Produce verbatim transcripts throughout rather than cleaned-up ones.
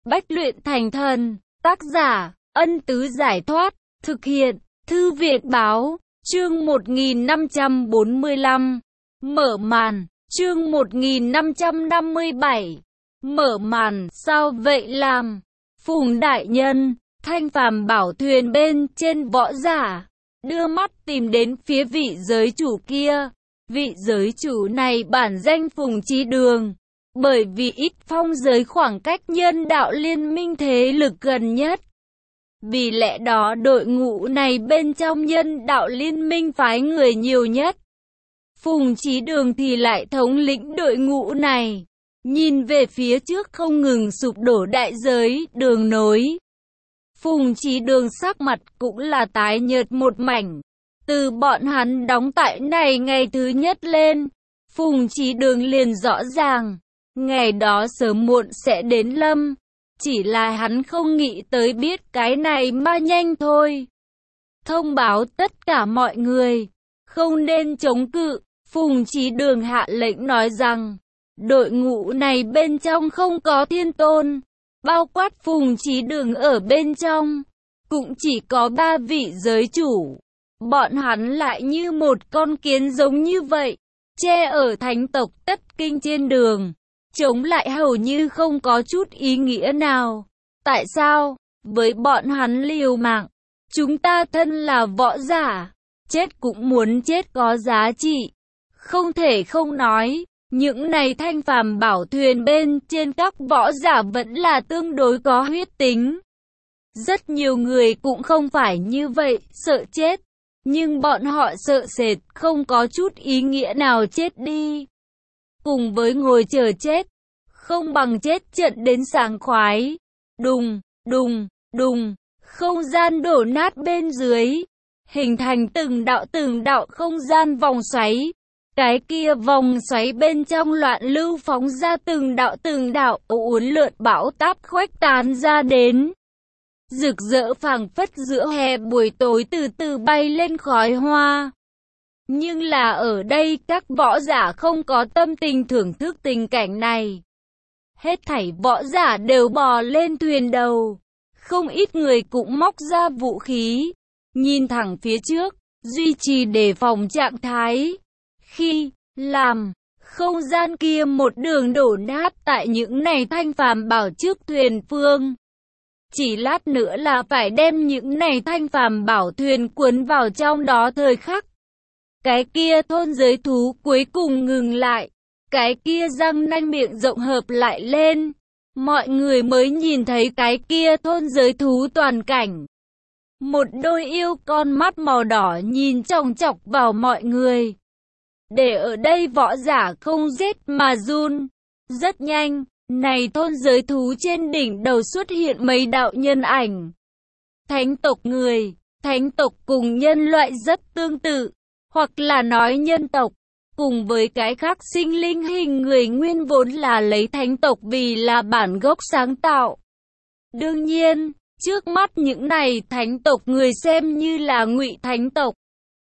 Bách luyện thành thần. Tác giả, Ân Tứ Giải Thoát. Thực hiện, Thư viện Báo. Chương một nghìn năm trăm bốn mươi lăm. Mở màn. Chương một nghìn năm trăm năm mươi bảy. Mở màn. Sao vậy làm? Phùng đại nhân, Thanh Phàm bảo thuyền bên trên võ giả đưa mắt tìm đến phía vị giới chủ kia. Vị giới chủ này bản danh Phùng Chí Đường, bởi vì ít phong giới khoảng cách nhân đạo liên minh thế lực gần nhất. Vì lẽ đó đội ngũ này bên trong nhân đạo liên minh phái người nhiều nhất. Phùng Chí Đường thì lại thống lĩnh đội ngũ này. Nhìn về phía trước không ngừng sụp đổ đại giới, đường nối. Phùng Chí Đường sắc mặt cũng là tái nhợt một mảnh. Từ bọn hắn đóng tại này ngày thứ nhất lên, Phùng Chí Đường liền rõ ràng, ngày đó sớm muộn sẽ đến lâm. Chỉ là hắn không nghĩ tới biết cái này mà nhanh thôi. Thông báo tất cả mọi người, không nên chống cự. Phùng Chí Đường hạ lệnh nói rằng, đội ngũ này bên trong không có thiên tôn, bao quát Phùng Chí Đường ở bên trong, cũng chỉ có ba vị giới chủ. Bọn hắn lại như một con kiến giống như vậy, che ở thánh tộc tất kinh trên đường, chống lại hầu như không có chút ý nghĩa nào. Tại sao? Với bọn hắn liều mạng, chúng ta thân là võ giả, chết cũng muốn chết có giá trị. Không thể không nói, những này Thanh Phàm bảo thuyền bên trên các võ giả vẫn là tương đối có huyết tính. Rất nhiều người cũng không phải như vậy, sợ chết. Nhưng bọn họ sợ sệt, không có chút ý nghĩa nào chết đi. Cùng với ngồi chờ chết, không bằng chết trận đến sảng khoái. Đùng, đùng, đùng, không gian đổ nát bên dưới, hình thành từng đạo từng đạo không gian vòng xoáy. Cái kia vòng xoáy bên trong loạn lưu phóng ra từng đạo từng đạo uốn lượn bão táp khuếch tán ra đến. Rực rỡ phảng phất giữa hè buổi tối từ từ bay lên khói hoa. Nhưng là ở đây các võ giả không có tâm tình thưởng thức tình cảnh này. Hết thảy võ giả đều bò lên thuyền đầu. Không ít người cũng móc ra vũ khí, nhìn thẳng phía trước, duy trì đề phòng trạng thái. Khi làm không gian kia một đường đổ nát tại những này Thanh Phàm bảo trước thuyền phương. Chỉ lát nữa là phải đem những này Thanh Phàm bảo thuyền cuốn vào trong đó thời khắc. Cái kia thôn giới thú cuối cùng ngừng lại. Cái kia răng nanh miệng rộng hợp lại lên. Mọi người mới nhìn thấy cái kia thôn giới thú toàn cảnh. Một đôi yêu con mắt màu đỏ nhìn chòng chọc vào mọi người. Để ở đây võ giả không giết mà run. Rất nhanh, này thôn giới thú trên đỉnh đầu xuất hiện mấy đạo nhân ảnh. Thánh tộc người, thánh tộc cùng nhân loại rất tương tự, hoặc là nói nhân tộc, cùng với cái khác sinh linh hình người nguyên vốn là lấy thánh tộc vì là bản gốc sáng tạo. Đương nhiên, trước mắt những này thánh tộc người xem như là ngụy thánh tộc.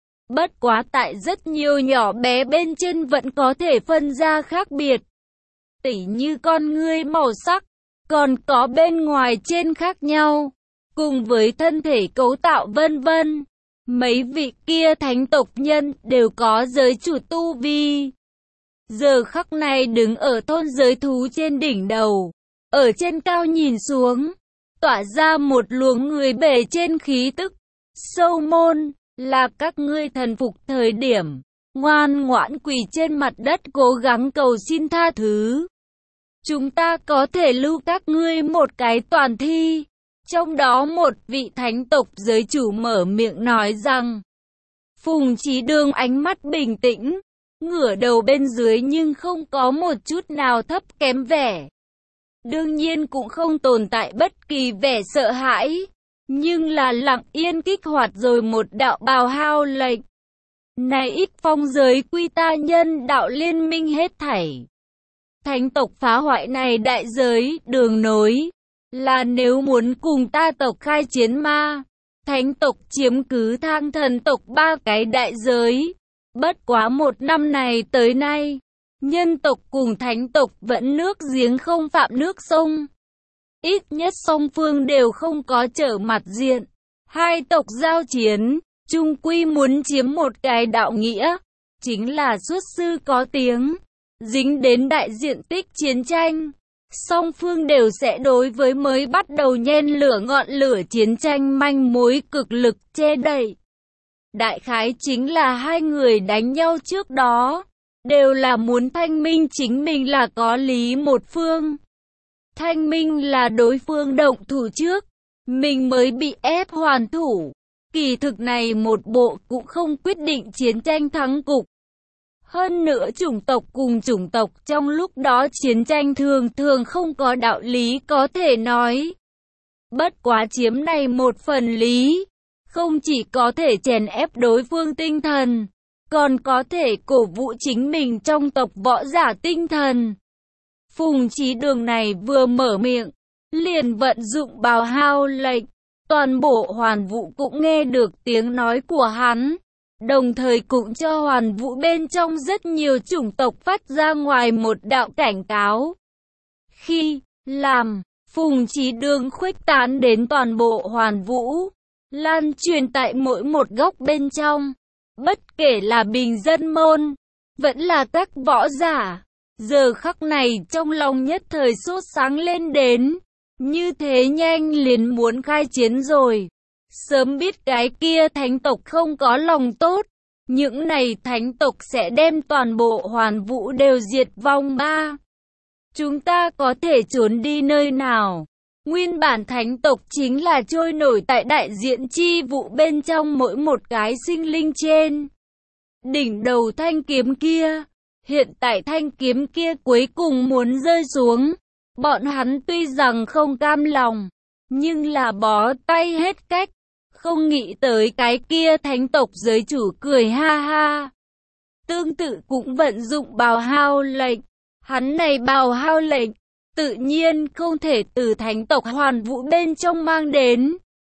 Bất quá tại rất nhiều nhỏ bé bên trên vẫn có thể phân ra khác biệt. Tỉ như con ngươi màu sắc, còn có bên ngoài trên khác nhau, cùng với thân thể cấu tạo vân vân. Mấy vị kia thánh tộc nhân đều có giới chủ tu vi. Giờ khắc này đứng ở thôn giới thú trên đỉnh đầu, ở trên cao nhìn xuống, tỏa ra một luồng người bề trên khí tức. Sâu môn, là các ngươi thần phục thời điểm, ngoan ngoãn quỳ trên mặt đất cố gắng cầu xin tha thứ. Chúng ta có thể lưu các ngươi một cái toàn thi. Trong đó một vị thánh tộc giới chủ mở miệng nói rằng, Phùng Chí Đường ánh mắt bình tĩnh, ngửa đầu bên dưới nhưng không có một chút nào thấp kém vẻ. Đương nhiên cũng không tồn tại bất kỳ vẻ sợ hãi, nhưng là lặng yên kích hoạt rồi một đạo bào hao lệnh. Này ít phong giới quy ta nhân đạo liên minh hết thảy. Thánh tộc phá hoại này đại giới, đường nối, là nếu muốn cùng ta tộc khai chiến ma, thánh tộc chiếm cứ thang thần tộc ba cái đại giới. Bất quá một năm này tới nay, nhân tộc cùng thánh tộc vẫn nước giếng không phạm nước sông. Ít nhất song phương đều không có trở mặt diện. Hai tộc giao chiến, chung quy muốn chiếm một cái đạo nghĩa, chính là xuất sư có tiếng, dính đến đại diện tích chiến tranh. Song phương đều sẽ đối với mới bắt đầu nhen lửa ngọn lửa chiến tranh manh mối cực lực che đậy. Đại khái chính là hai người đánh nhau trước đó, đều là muốn thanh minh chính mình là có lý một phương. Thanh minh là đối phương động thủ trước, mình mới bị ép hoàn thủ. Kỳ thực này một bộ cũng không quyết định chiến tranh thắng cục. Hơn nữa chủng tộc cùng chủng tộc trong lúc đó chiến tranh thường thường không có đạo lý có thể nói. Bất quá chiếm này một phần lý, không chỉ có thể chèn ép đối phương tinh thần, còn có thể cổ vũ chính mình trong tộc võ giả tinh thần. Phùng Chí Đường này vừa mở miệng, liền vận dụng bào hao lệnh, toàn bộ Hoàn Vũ cũng nghe được tiếng nói của hắn, đồng thời cũng cho Hoàn Vũ bên trong rất nhiều chủng tộc phát ra ngoài một đạo cảnh cáo. Khi làm Phùng Chí Đường khuếch tán đến toàn bộ Hoàn Vũ, lan truyền tại mỗi một góc bên trong, bất kể là bình dân môn, vẫn là các võ giả, giờ khắc này trong lòng nhất thời sốt sáng lên đến, như thế nhanh liền muốn khai chiến rồi. Sớm biết cái kia thánh tộc không có lòng tốt, những này thánh tộc sẽ đem toàn bộ Hoàn Vũ đều diệt vong ba. Chúng ta có thể trốn đi nơi nào? Nguyên bản thánh tộc chính là trôi nổi tại đại diện chi vụ bên trong mỗi một cái sinh linh trên đỉnh đầu thanh kiếm kia. Hiện tại thanh kiếm kia cuối cùng muốn rơi xuống. Bọn hắn tuy rằng không cam lòng, nhưng là bó tay hết cách. Không nghĩ tới cái kia thánh tộc giới chủ cười ha ha. Tương tự cũng vận dụng bào hao lệnh. Hắn này bào hao lệnh, tự nhiên không thể từ thánh tộc Hoàn Vũ bên trong mang đến,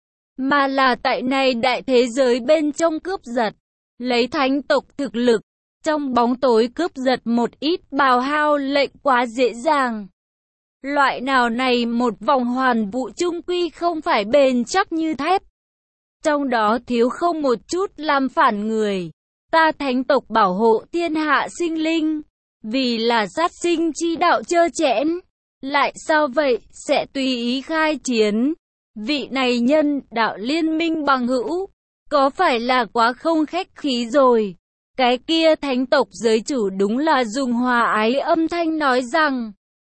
mà là tại này đại thế giới bên trong cướp giật. Lấy thánh tộc thực lực, trong bóng tối cướp giật một ít bào hao lệnh quá dễ dàng. Loại nào này một vòng Hoàn Vũ chung quy không phải bền chắc như thép. Trong đó thiếu không một chút làm phản người. Ta thánh tộc bảo hộ thiên hạ sinh linh, vì là sát sinh chi đạo trơ trẽn. Lại sao vậy, sẽ tùy ý khai chiến. Vị này nhân đạo liên minh bằng hữu, có phải là quá không khách khí rồi? Cái kia thánh tộc giới chủ đúng là dùng hòa ái âm thanh nói rằng.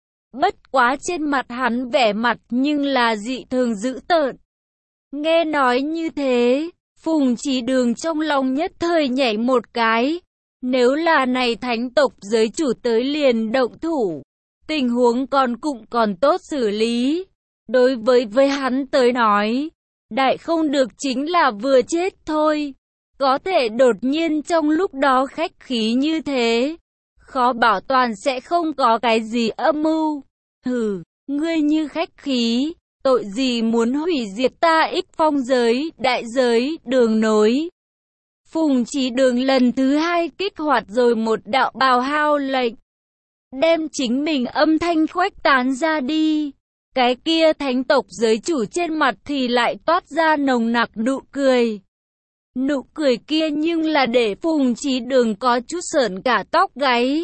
Bất quá trên mặt hắn vẻ mặt nhưng là dị thường dữ tợn. Nghe nói như thế, Phùng Chí Đường trong lòng nhất thời nhảy một cái. Nếu là này thánh tộc giới chủ tới liền động thủ, tình huống còn cũng còn tốt xử lý. Đối với với hắn tới nói, đại không được chính là vừa chết thôi. Có thể đột nhiên trong lúc đó khách khí như thế, khó bảo toàn sẽ không có cái gì âm mưu. Hừ, ngươi như khách khí, tội gì muốn hủy diệt ta ích phong giới, đại giới, đường nối. Phùng Chí Đường lần thứ hai kích hoạt rồi một đạo bào hao lệnh, đem chính mình âm thanh khuếch tán ra đi. Cái kia thánh tộc giới chủ trên mặt thì lại toát ra nồng nặc nụ cười. Nụ cười kia nhưng là để Phùng Chí Đường có chút sởn cả tóc gáy.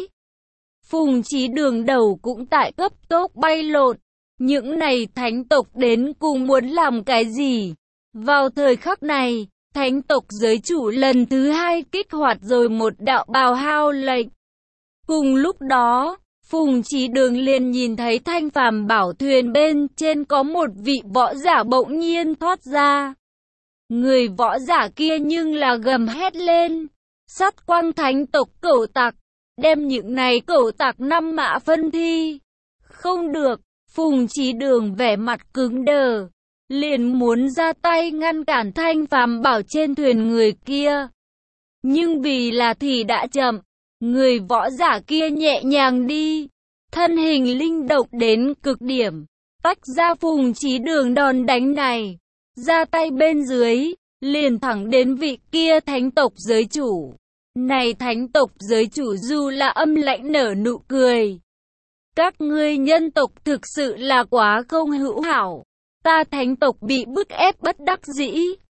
Phùng Chí Đường đầu cũng tại cấp tốc bay lộn. Những này thánh tộc đến cùng muốn làm cái gì? Vào thời khắc này, thánh tộc giới chủ lần thứ hai kích hoạt rồi một đạo bào hao lệnh. Cùng lúc đó, Phùng Chí Đường liền nhìn thấy thanh phàm bảo thuyền bên trên có một vị võ giả bỗng nhiên thoát ra. Người võ giả kia nhưng là gầm hét lên, sát quang thánh tộc cẩu tặc, đem những này cẩu tặc năm mã phân thi. Không được, Phùng Chí Đường vẻ mặt cứng đờ, liền muốn ra tay ngăn cản thanh phàm bảo trên thuyền người kia. Nhưng vì là thì đã chậm, người võ giả kia nhẹ nhàng đi, thân hình linh động đến cực điểm, tách ra Phùng Chí Đường đòn đánh này, ra tay bên dưới, liền thẳng đến vị kia thánh tộc giới chủ. Này thánh tộc giới chủ dù là âm lãnh nở nụ cười, Các ngươi nhân tộc thực sự là quá không hữu hảo. Ta thánh tộc bị bức ép bất đắc dĩ.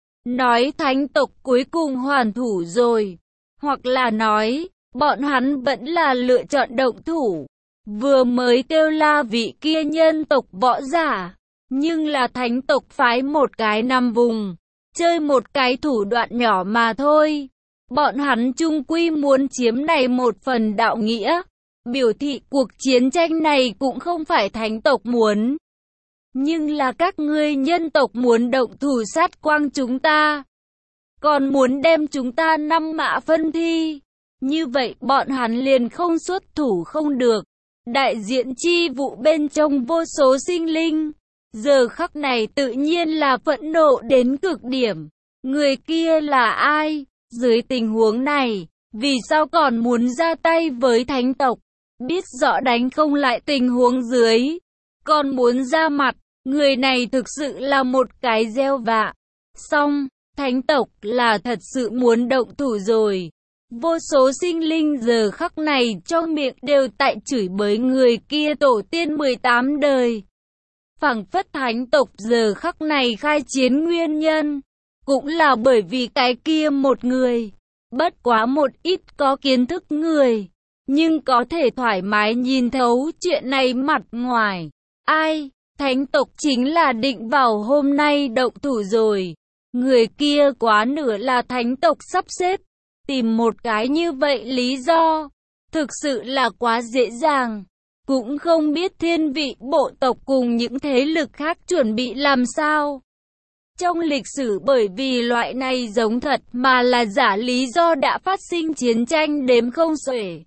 Nói thánh tộc cuối cùng hoàn thủ rồi. Hoặc là nói, bọn hắn vẫn là lựa chọn động thủ. Vừa mới kêu la vị kia nhân tộc võ giả. Nhưng là thánh tộc phái một cái nằm vùng. Chơi một cái thủ đoạn nhỏ mà thôi. Bọn hắn chung quy muốn chiếm này một phần đạo nghĩa. Biểu thị cuộc chiến tranh này cũng không phải thánh tộc muốn. Nhưng là các ngươi nhân tộc muốn động thủ sát quang chúng ta. Còn muốn đem chúng ta năm mã phân thi. Như vậy bọn hắn liền không xuất thủ không được. Đại diện chi vụ bên trong vô số sinh linh. Giờ khắc này tự nhiên là phẫn nộ đến cực điểm. Người kia là ai? Dưới tình huống này, vì sao còn muốn ra tay với thánh tộc? Biết rõ đánh không lại tình huống dưới. Còn muốn ra mặt, người này thực sự là một cái gieo vạ. Xong, thánh tộc là thật sự muốn động thủ rồi. Vô số sinh linh giờ khắc này trong miệng đều tại chửi bới người kia tổ tiên mười tám đời. Phảng phất thánh tộc giờ khắc này khai chiến nguyên nhân, cũng là bởi vì cái kia một người. Bất quá một ít có kiến thức người, nhưng có thể thoải mái nhìn thấu chuyện này mặt ngoài. Ai? Thánh tộc chính là định vào hôm nay động thủ rồi. Người kia quá nửa là thánh tộc sắp xếp. Tìm một cái như vậy lý do, thực sự là quá dễ dàng. Cũng không biết thiên vị bộ tộc cùng những thế lực khác chuẩn bị làm sao. Trong lịch sử bởi vì loại này giống thật mà là giả lý do đã phát sinh chiến tranh đếm không xuể.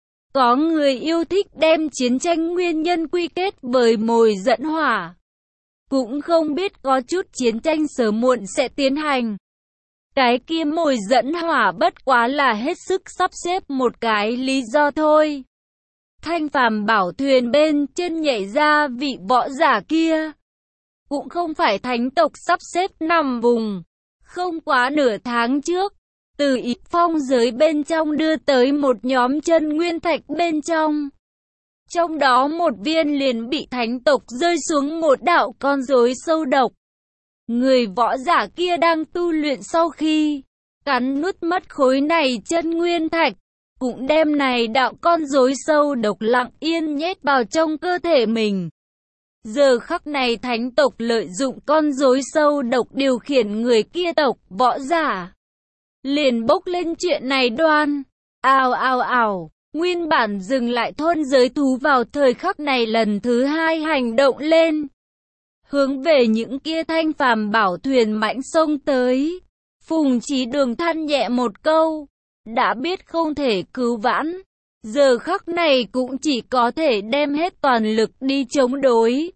Có người yêu thích đem chiến tranh nguyên nhân quy kết với mồi dẫn hỏa. Cũng không biết có chút chiến tranh sớm muộn sẽ tiến hành. Cái kia mồi dẫn hỏa bất quá là hết sức sắp xếp một cái lý do thôi. Thanh phàm bảo thuyền bên trên nhảy ra vị võ giả kia. Cũng không phải thánh tộc sắp xếp nằm vùng. Không quá nửa tháng trước, từ Ý Phong giới bên trong đưa tới một nhóm chân nguyên thạch bên trong. Trong đó một viên liền bị thánh tộc rơi xuống một đạo con rối sâu độc. Người võ giả kia đang tu luyện sau khi cắn nuốt mất khối này chân nguyên thạch, cũng đem này đạo con rối sâu độc lặng yên nhét vào trong cơ thể mình. Giờ khắc này thánh tộc lợi dụng con rối sâu độc điều khiển người kia tộc võ giả. Liền bốc lên chuyện này đoan. Ào ào ào, nguyên bản dừng lại thôn giới thú vào thời khắc này lần thứ hai hành động lên. Hướng về những kia thanh phàm bảo thuyền mãnh sông tới. Phùng Chí Đường than nhẹ một câu. Đã biết không thể cứu vãn. Giờ khắc này cũng chỉ có thể đem hết toàn lực đi chống đối.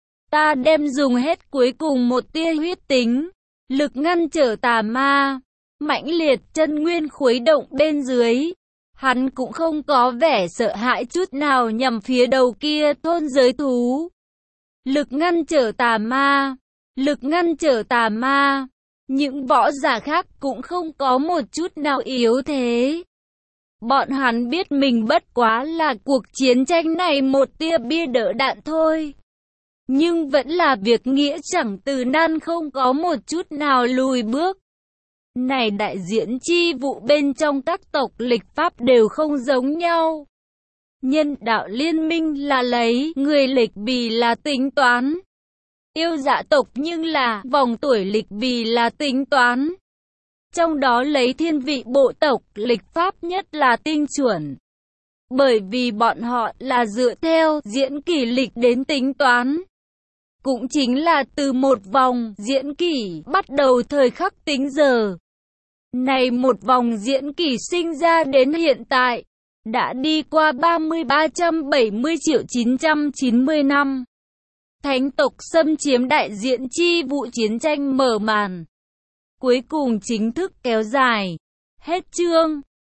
Ta đem dùng hết cuối cùng một tia huyết tính. Lực ngăn trở tà ma. Mãnh liệt chân nguyên khuấy động bên dưới. Hắn cũng không có vẻ sợ hãi chút nào nhằm phía đầu kia thôn giới thú. Lực ngăn trở tà ma. Lực ngăn trở tà ma. Những võ giả khác cũng không có một chút nào yếu thế. Bọn hắn biết mình bất quá là cuộc chiến tranh này một tia bia đỡ đạn thôi. Nhưng vẫn là việc nghĩa chẳng từ nan không có một chút nào lùi bước. Này đại diện chi vụ bên trong các tộc lịch pháp đều không giống nhau. Nhân đạo liên minh là lấy người lịch vì là tính toán. Yêu dạ tộc nhưng là vòng tuổi lịch vì là tính toán. Trong đó lấy thiên vị bộ tộc lịch pháp nhất là tinh chuẩn. Bởi vì bọn họ là dựa theo diễn kỷ lịch đến tính toán. Cũng chính là từ một vòng diễn kỷ bắt đầu thời khắc tính giờ. Này một vòng diễn kỷ sinh ra đến hiện tại, đã đi qua ba mươi ba trăm bảy mươi triệu chín trăm chín mươi năm. Thánh tộc xâm chiếm đại diện chi vụ chiến tranh mở màn. Cuối cùng chính thức kéo dài. Hết chương.